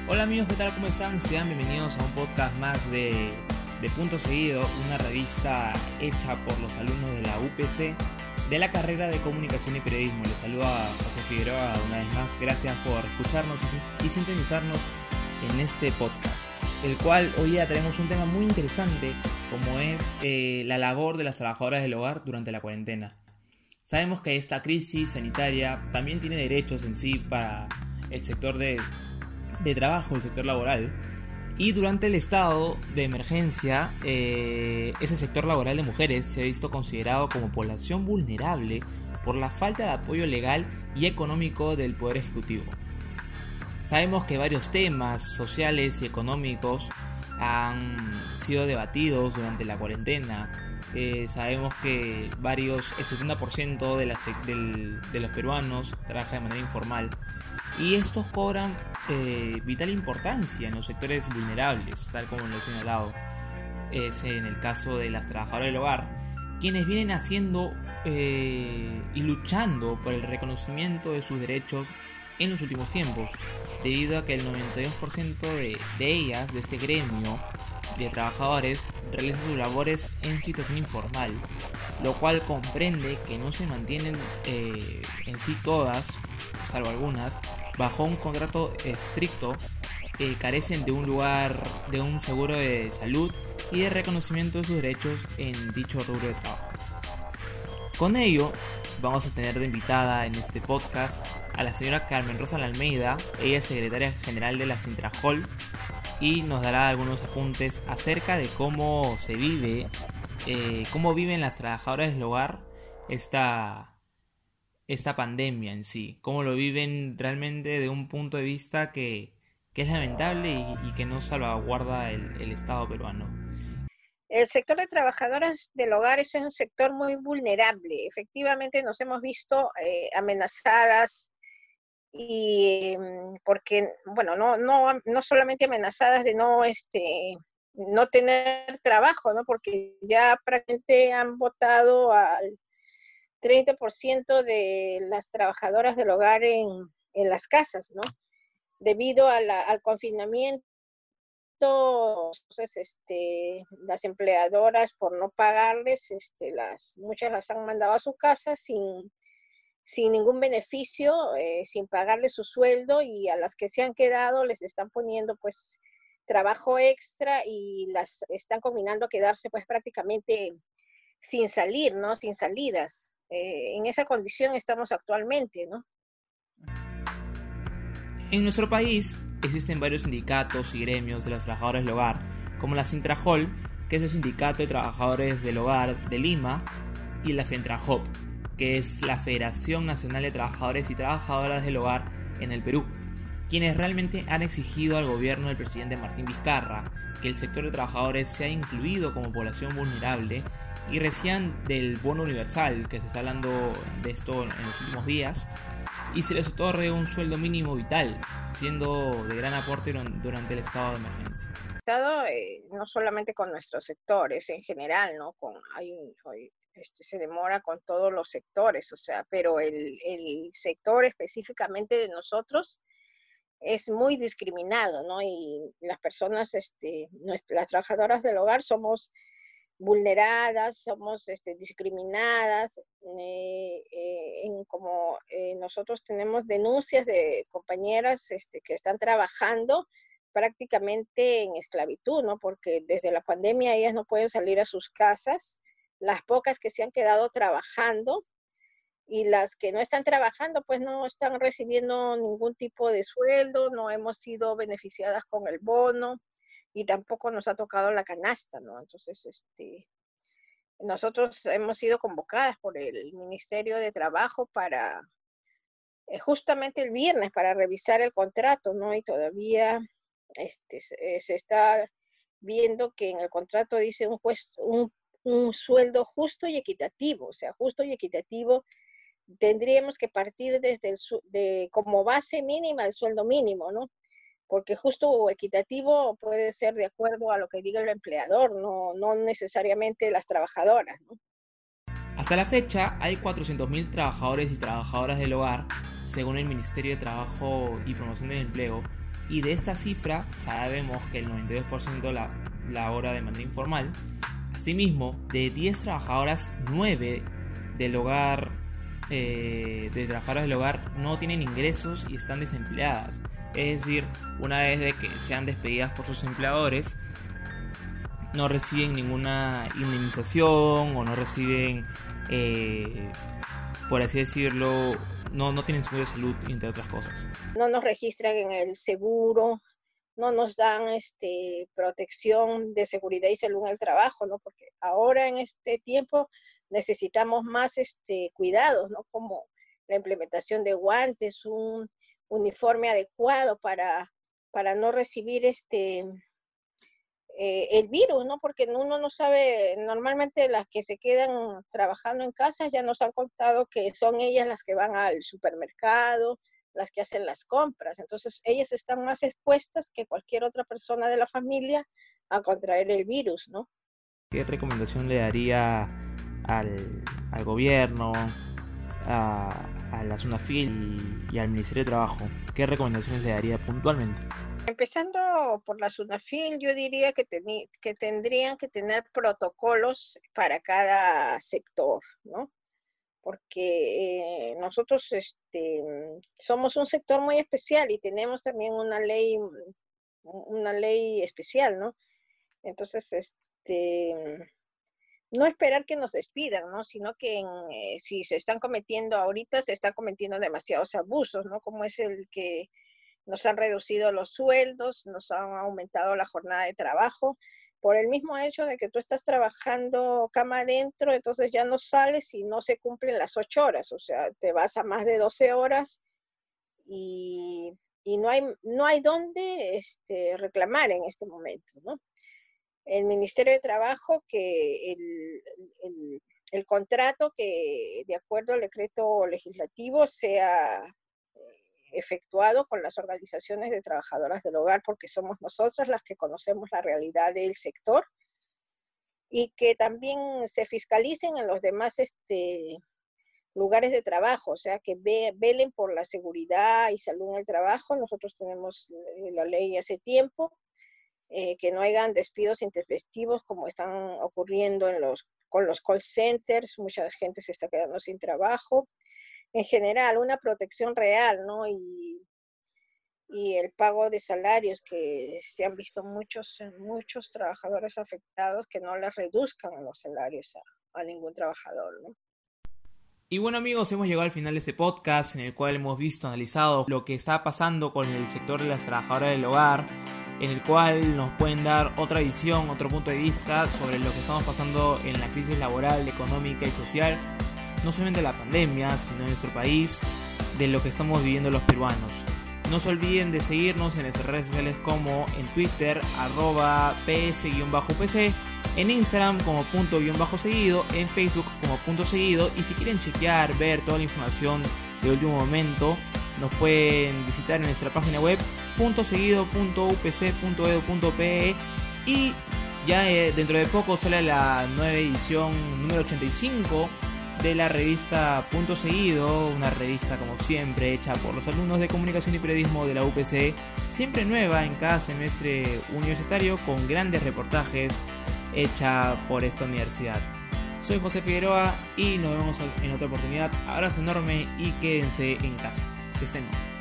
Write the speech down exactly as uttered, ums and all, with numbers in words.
Hola amigos, ¿qué tal? ¿Cómo están? Sean bienvenidos a un podcast más de, de Punto Seguido, una revista hecha por los alumnos de la U P C de la carrera de Comunicación y Periodismo. Les saluda José Figueroa una vez más. Gracias por escucharnos y, y sintonizarnos en este podcast, el cual hoy ya tenemos un tema muy interesante, como es eh, la labor de las trabajadoras del hogar durante la cuarentena. Sabemos que esta crisis sanitaria también tiene derechos en sí para el sector de de trabajo, el sector laboral, y durante el estado de emergencia eh, ese sector laboral de mujeres se ha visto considerado como población vulnerable por la falta de apoyo legal y económico del Poder Ejecutivo. Sabemos que varios temas sociales y económicos han sido debatidos durante la cuarentena. Eh, sabemos que varios, el setenta por ciento de, la, del, de los peruanos trabaja de manera informal, y estos cobran eh, vital importancia en los sectores vulnerables, tal como lo he señalado. Es en el caso de las trabajadoras del hogar, quienes vienen haciendo eh, y luchando por el reconocimiento de sus derechos en los últimos tiempos, debido a que el noventa y dos por ciento de, de ellas, de este gremio de trabajadores, realizan sus labores en situación informal, lo cual comprende que no se mantienen eh, en sí todas, salvo algunas, bajo un contrato estricto, eh, carecen de un lugar, de un seguro de salud y de reconocimiento de sus derechos en dicho rubro de trabajo. Con ello, vamos a tener de invitada en este podcast a la señora Carmen Rosa Almeida. Ella es secretaria general de la Sintrajol y nos dará algunos apuntes acerca de cómo se vive, eh, cómo viven las trabajadoras del hogar esta, esta pandemia en sí, cómo lo viven realmente de un punto de vista que, que es lamentable y, y que no salvaguarda el, el Estado peruano. El sector de trabajadoras del hogar es un sector muy vulnerable. Efectivamente nos hemos visto eh, amenazadas y porque, bueno, no, no, no solamente amenazadas de no, este, no tener trabajo, ¿no? Porque ya prácticamente han votado al treinta por ciento de las trabajadoras del hogar en, en las casas, ¿no? Debido a la, al confinamiento. Entonces, este, las empleadoras, por no pagarles, este, las, muchas las han mandado a su casa sin, sin ningún beneficio, eh, sin pagarles su sueldo, y a las que se han quedado les están poniendo pues trabajo extra y las están combinando a quedarse pues prácticamente sin salir, ¿no? Sin salidas. Eh, en esa condición estamos actualmente, ¿no? En nuestro país existen varios sindicatos y gremios de los trabajadores del hogar, como la Sintrajol, que es el Sindicato de Trabajadores del Hogar de Lima, y la FENTRAJOP, que es la Federación Nacional de Trabajadores y Trabajadoras del Hogar en el Perú, quienes realmente han exigido al gobierno del presidente Martín Vizcarra que el sector de trabajadores sea incluido como población vulnerable y reciban del bono universal, que se está hablando de esto en los últimos días, y se les otorgue un sueldo mínimo vital, siendo de gran aporte durante el estado de emergencia. El estado, eh, no solamente con nuestros sectores en general, ¿no? Con, hay, hay, este, se demora con todos los sectores, o sea, pero el, el sector específicamente de nosotros es muy discriminado, ¿no? Y las personas, este, las trabajadoras del hogar somos vulneradas, somos este, discriminadas, eh, eh, en como eh, nosotros tenemos denuncias de compañeras este, que están trabajando prácticamente en esclavitud, ¿no? Porque desde la pandemia ellas no pueden salir a sus casas, las pocas que se han quedado trabajando, y las que no están trabajando pues no están recibiendo ningún tipo de sueldo, no hemos sido beneficiadas con el bono y tampoco nos ha tocado la canasta, ¿no? Entonces, este, nosotros hemos sido convocadas por el Ministerio de Trabajo para, eh, justamente el viernes, para revisar el contrato, ¿no? Y todavía este, se, se está viendo que en el contrato dice un, juez, un, un sueldo justo y equitativo, o sea, justo y equitativo. Tendríamos que partir desde el, de, como base mínima el sueldo mínimo, ¿no? Porque justo o equitativo puede ser de acuerdo a lo que diga el empleador, no, no necesariamente las trabajadoras, ¿no? Hasta la fecha hay cuatrocientos mil trabajadores y trabajadoras del hogar, según el Ministerio de Trabajo y Promoción del Empleo, y de esta cifra sabemos que el noventa y dos por ciento la labora de manera informal. Asimismo, de diez trabajadoras, nueve del hogar, eh, de trabajadoras del hogar no tienen ingresos y están desempleadas. Es decir, una vez de que sean despedidas por sus empleadores, no reciben ninguna indemnización o no reciben, eh, por así decirlo, no, no tienen seguro de salud, entre otras cosas. No nos registran en el seguro, no nos dan este, protección de seguridad y salud en el trabajo, ¿no? Porque ahora en este tiempo necesitamos más este, cuidados, ¿no? Como la implementación de guantes, un uniforme adecuado para, para no recibir este, eh, el virus, ¿no? Porque uno no sabe, normalmente las que se quedan trabajando en casa ya nos han contado que son ellas las que van al supermercado, las que hacen las compras. Entonces, ellas están más expuestas que cualquier otra persona de la familia a contraer el virus, ¿no? ¿Qué recomendación le daría al, al gobierno, a, a la SUNAFIL y, y al Ministerio de Trabajo? ¿Qué recomendaciones le daría puntualmente? Empezando por la SUNAFIL, yo diría que, teni- que tendrían que tener protocolos para cada sector, ¿no? Porque eh, nosotros este, somos un sector muy especial y tenemos también una ley, una ley especial, ¿no? Entonces, este, no esperar que nos despidan, ¿no? Sino que en, eh, si se están cometiendo ahorita, se están cometiendo demasiados abusos, ¿no? Como es el que nos han reducido los sueldos, nos han aumentado la jornada de trabajo, por el mismo hecho de que tú estás trabajando cama adentro, entonces ya no sales y no se cumplen las ocho horas, o sea, te vas a más de doce horas y, y no hay, no hay dónde este, reclamar en este momento, ¿no? El Ministerio de Trabajo, que el, el, el contrato que de acuerdo al decreto legislativo sea efectuado con las organizaciones de trabajadoras del hogar, porque somos nosotras las que conocemos la realidad del sector, y que también se fiscalicen en los demás este, lugares de trabajo, o sea, que ve, velen por la seguridad y salud en el trabajo. Nosotros tenemos la ley hace tiempo, eh, que no hayan despidos intempestivos como están ocurriendo en los, con los call centers, mucha gente se está quedando sin trabajo. En general, una protección real, ¿no? Y, y el pago de salarios, que se han visto muchos, muchos trabajadores afectados, que no les reduzcan los salarios a, a ningún trabajador, ¿no? Y bueno, amigos, hemos llegado al final de este podcast en el cual hemos visto, analizado lo que está pasando con el sector de las trabajadoras del hogar, en el cual nos pueden dar otra visión, otro punto de vista sobre lo que estamos pasando en la crisis laboral, económica y social, no solamente de la pandemia, sino en nuestro país, de lo que estamos viviendo los peruanos. No se olviden de seguirnos en nuestras redes sociales como en Twitter, arroba ps-upc, en Instagram como punto guión bajo seguido, en Facebook como punto seguido, y si quieren chequear, ver toda la información de último momento, nos pueden visitar en nuestra página web punto seguido punto u p c punto e d u punto p e, y ya eh, dentro de poco sale la nueva edición número ochenta y cinco de la revista Punto Seguido, una revista como siempre hecha por los alumnos de Comunicación y Periodismo de la U P C, siempre nueva en cada semestre universitario con grandes reportajes hecha por esta universidad. Soy José Figueroa y nos vemos en otra oportunidad. Abrazo enorme y quédense en casa. Que estén bien.